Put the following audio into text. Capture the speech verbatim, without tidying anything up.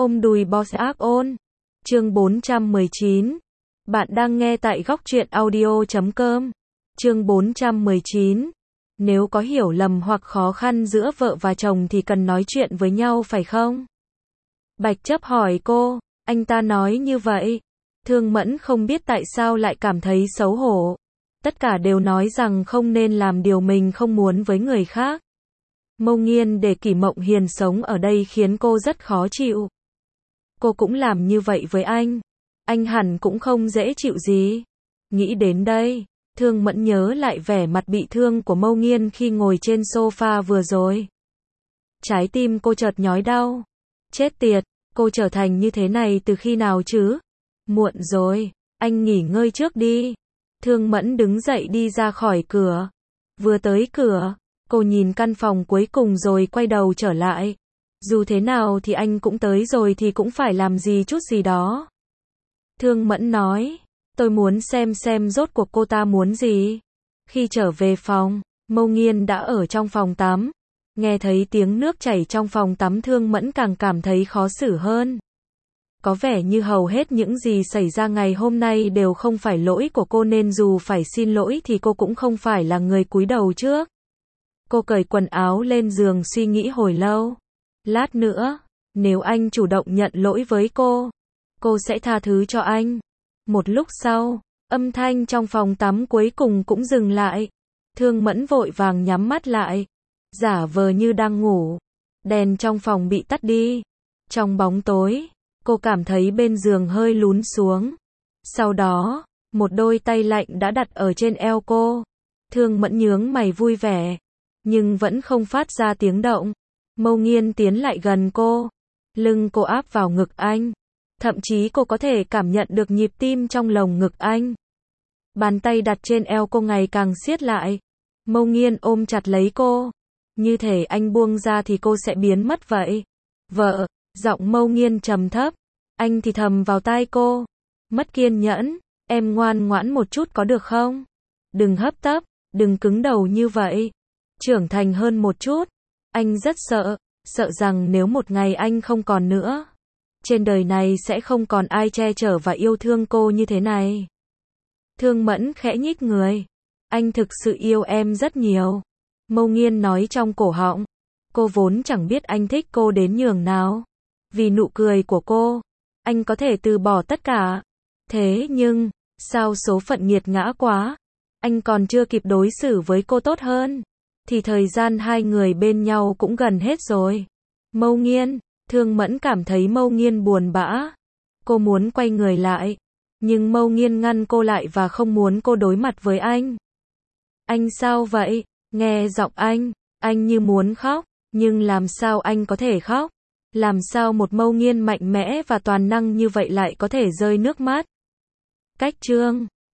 Ôm đùi boss ác ôn. Chương bốn trăm mười chín. Bạn đang nghe tại góc truyện audio chấm com. Chương bốn trăm mười chín. Nếu có hiểu lầm hoặc khó khăn giữa vợ và chồng thì cần nói chuyện với nhau phải không? Bạch Chấp hỏi cô, anh ta nói như vậy. Thương Mẫn không biết tại sao lại cảm thấy xấu hổ. Tất cả đều nói rằng không nên làm điều mình không muốn với người khác. Mâu Nghiên để Kỷ Mộng Hiền sống ở đây khiến cô rất khó chịu. Cô cũng làm như vậy với anh. Anh hẳn cũng không dễ chịu gì. Nghĩ đến đây, Thương Mẫn nhớ lại vẻ mặt bị thương của Mâu Nghiên khi ngồi trên sofa vừa rồi. Trái tim cô chợt nhói đau. Chết tiệt, cô trở thành như thế này từ khi nào chứ? Muộn rồi, anh nghỉ ngơi trước đi. Thương Mẫn đứng dậy đi ra khỏi cửa. Vừa tới cửa, cô nhìn căn phòng cuối cùng rồi quay đầu trở lại. Dù thế nào thì anh cũng tới rồi thì cũng phải làm gì chút gì đó. Thương Mẫn nói, tôi muốn xem xem rốt cuộc cô ta muốn gì. Khi trở về phòng, Mâu Nghiên đã ở trong phòng tắm. Nghe thấy tiếng nước chảy trong phòng tắm, Thương Mẫn càng cảm thấy khó xử hơn. Có vẻ như hầu hết những gì xảy ra ngày hôm nay đều không phải lỗi của cô, nên dù phải xin lỗi thì cô cũng không phải là người cúi đầu trước. Cô cởi quần áo lên giường suy nghĩ hồi lâu. Lát nữa, nếu anh chủ động nhận lỗi với cô, cô sẽ tha thứ cho anh. Một lúc sau, âm thanh trong phòng tắm cuối cùng cũng dừng lại. Thương Mẫn vội vàng nhắm mắt lại, giả vờ như đang ngủ. Đèn trong phòng bị tắt đi. Trong bóng tối, cô cảm thấy bên giường hơi lún xuống. Sau đó, một đôi tay lạnh đã đặt ở trên eo cô. Thương Mẫn nhướng mày vui vẻ, nhưng vẫn không phát ra tiếng động. Mâu Nghiên tiến lại gần cô. Lưng cô áp vào ngực anh. Thậm chí cô có thể cảm nhận được nhịp tim trong lồng ngực anh. Bàn tay đặt trên eo cô ngày càng siết lại. Mâu Nghiên ôm chặt lấy cô. Như thể anh buông ra thì cô sẽ biến mất vậy. Vợ, giọng Mâu Nghiên trầm thấp. Anh thì thầm vào tai cô. Mất kiên nhẫn, em ngoan ngoãn một chút có được không? Đừng hấp tấp, đừng cứng đầu như vậy. Trưởng thành hơn một chút. Anh rất sợ, sợ rằng nếu một ngày anh không còn nữa, trên đời này sẽ không còn ai che chở và yêu thương cô như thế này. Thương Mẫn khẽ nhích người. Anh thực sự yêu em rất nhiều. Mâu Nghiên nói trong cổ họng. Cô vốn chẳng biết anh thích cô đến nhường nào. Vì nụ cười của cô, anh có thể từ bỏ tất cả. Thế nhưng, sao số phận nghiệt ngã quá. Anh còn chưa kịp đối xử với cô tốt hơn, thì thời gian hai người bên nhau cũng gần hết rồi. Mâu Nghiên, Thương Mẫn cảm thấy Mâu Nghiên buồn bã. Cô muốn quay người lại, nhưng Mâu Nghiên ngăn cô lại và không muốn cô đối mặt với anh. Anh sao vậy? Nghe giọng anh, anh như muốn khóc, nhưng làm sao anh có thể khóc? Làm sao một Mâu Nghiên mạnh mẽ và toàn năng như vậy lại có thể rơi nước mắt? Cách chương